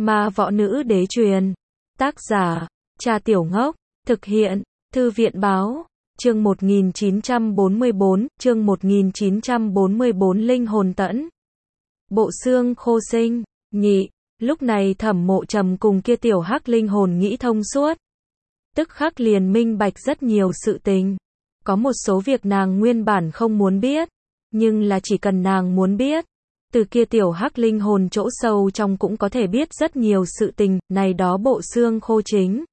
Ma Võ Nữ Đế truyền. Tác giả, Cha Tiểu Ngốc. Thực hiện, Thư viện Báo. Chương 1944, chương 1944 Linh hồn tẫn. Bộ xương khô sinh, nhị. Lúc này Thẩm Mộ Trầm cùng kia tiểu hắc linh hồn nghĩ thông suốt. Tức khắc liền minh bạch rất nhiều sự tình. Có một số việc nàng nguyên bản không muốn biết, nhưng là chỉ cần nàng muốn biết, từ kia tiểu hắc linh hồn chỗ sâu trong cũng có thể biết rất nhiều sự tình, này đó bộ xương khô chính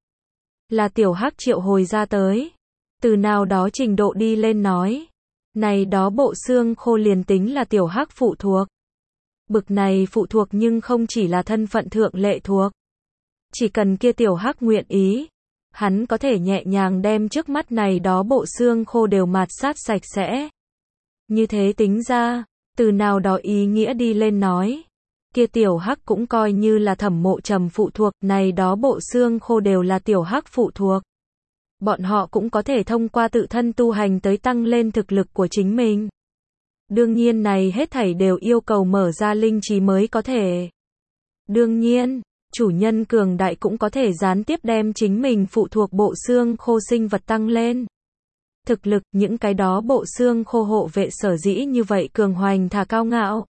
là tiểu hắc triệu hồi ra tới. Từ nào đó trình độ đi lên nói, này đó bộ xương khô liền tính là tiểu hắc phụ thuộc. Bực này phụ thuộc nhưng không chỉ là thân phận thượng lệ thuộc. Chỉ cần kia tiểu hắc nguyện ý, hắn có thể nhẹ nhàng đem trước mắt này đó bộ xương khô đều mạt sát sạch sẽ. Như thế tính ra, từ nào đó ý nghĩa đi lên nói, kia tiểu hắc cũng coi như là Thẩm Mộ Trầm phụ thuộc, này đó bộ xương khô đều là tiểu hắc phụ thuộc. Bọn họ cũng có thể thông qua tự thân tu hành tới tăng lên thực lực của chính mình. Đương nhiên này hết thảy đều yêu cầu mở ra linh trí mới có thể. Đương nhiên, chủ nhân cường đại cũng có thể gián tiếp đem chính mình phụ thuộc bộ xương khô sinh vật tăng lên. Thực lực, những cái đó bộ xương khô hộ vệ sở dĩ như vậy cường hoành thà cao ngạo.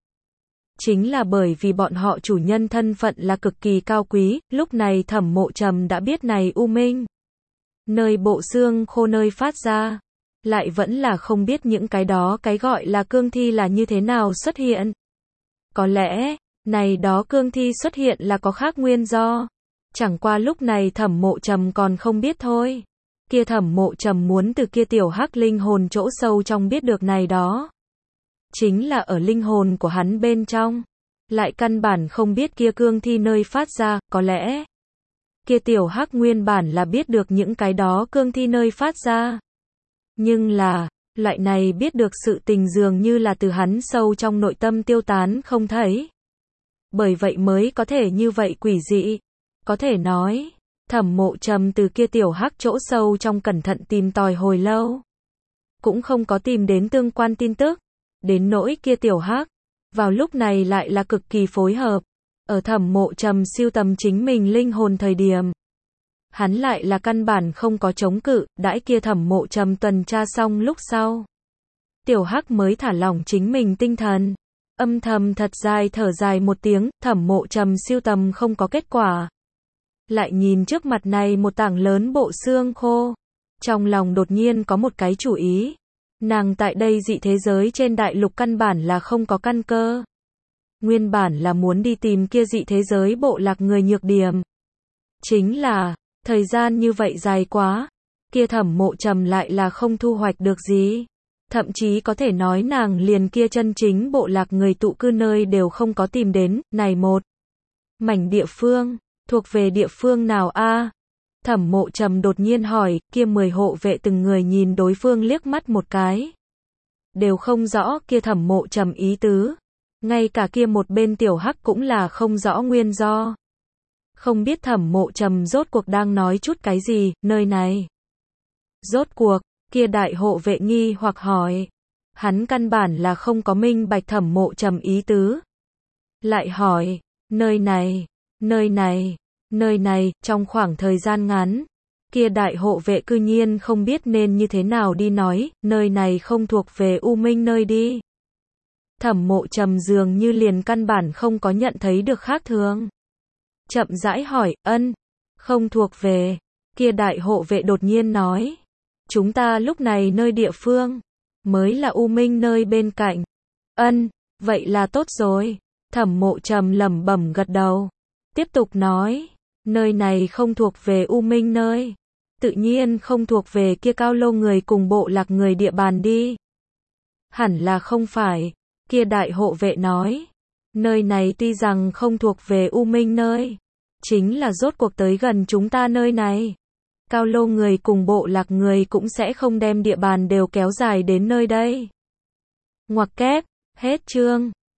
Chính là bởi vì bọn họ chủ nhân thân phận là cực kỳ cao quý, lúc này Thẩm Mộ Trầm đã biết này U Minh. Nơi bộ xương khô nơi phát ra, lại vẫn là không biết những cái đó cái gọi là cương thi là như thế nào xuất hiện. Có lẽ, này đó cương thi xuất hiện là có khác nguyên do. Chẳng qua lúc này Thẩm Mộ Trầm còn không biết thôi. Kia Thẩm Mộ Trầm muốn từ kia tiểu hắc linh hồn chỗ sâu trong biết được này đó. Chính là ở linh hồn của hắn bên trong. Lại căn bản không biết kia cương thi nơi phát ra, có lẽ kia tiểu hắc nguyên bản là biết được những cái đó cương thi nơi phát ra. Nhưng là, loại này biết được sự tình dường như là từ hắn sâu trong nội tâm tiêu tán không thấy. Bởi vậy mới có thể như vậy quỷ dị. Có thể nói, Thẩm Mộ Trầm từ kia tiểu hắc chỗ sâu trong cẩn thận tìm tòi hồi lâu. Cũng không có tìm đến tương quan tin tức. Đến nỗi kia tiểu hắc, vào lúc này lại là cực kỳ phối hợp. Ở Thẩm Mộ Trầm siêu tầm chính mình linh hồn thời điểm, hắn lại là căn bản không có chống cự, đãi kia Thẩm Mộ Trầm tuần tra xong lúc sau. Tiểu hắc mới thả lỏng chính mình tinh thần. Âm thầm thật dài thở dài một tiếng, Thẩm Mộ Trầm siêu tầm không có kết quả. Lại nhìn trước mặt này một tảng lớn bộ xương khô. Trong lòng đột nhiên có một cái chủ ý. Nàng tại đây dị thế giới trên đại lục căn bản là không có căn cơ. Nguyên bản là muốn đi tìm kia dị thế giới bộ lạc người nhược điểm. Chính là, thời gian như vậy dài quá. Kia Thẩm Mộ Trầm lại là không thu hoạch được gì. Thậm chí có thể nói nàng liền kia chân chính bộ lạc người tụ cư nơi đều không có tìm đến. Này một mảnh địa phương, thuộc về địa phương nào a? Thẩm Mộ Trầm đột nhiên hỏi, kia 10 hộ vệ từng người nhìn đối phương liếc mắt một cái. Đều không rõ kia Thẩm Mộ Trầm ý tứ. Ngay cả kia một bên tiểu hắc cũng là không rõ nguyên do. Không biết Thẩm Mộ Trầm rốt cuộc đang nói chút cái gì, nơi này. Rốt cuộc, kia đại hộ vệ nghi hoặc hỏi. Hắn căn bản là không có minh bạch Thẩm Mộ Trầm ý tứ. Lại hỏi, nơi này, nơi này, nơi này, trong khoảng thời gian ngắn. Kia đại hộ vệ cư nhiên không biết nên như thế nào đi nói, nơi này không thuộc về U Minh nơi đi. Thẩm Mộ Trầm dường như liền căn bản không có nhận thấy được khác thường. Chậm rãi hỏi, không thuộc về. Kia đại hộ vệ đột nhiên nói. Chúng ta lúc này nơi địa phương, mới là U Minh nơi bên cạnh. Vậy là tốt rồi. Thẩm Mộ Trầm lẩm bẩm gật đầu. Tiếp tục nói, nơi này không thuộc về U Minh nơi. Tự nhiên không thuộc về kia Cao Lô người cùng bộ lạc người địa bàn đi. Hẳn là không phải. Kia đại hộ vệ nói, nơi này tuy rằng không thuộc về U Minh nơi, chính là rốt cuộc tới gần chúng ta nơi này. Cao Lô người cùng bộ lạc người cũng sẽ không đem địa bàn đều kéo dài đến nơi đây. Ngoặc kép, hết chương.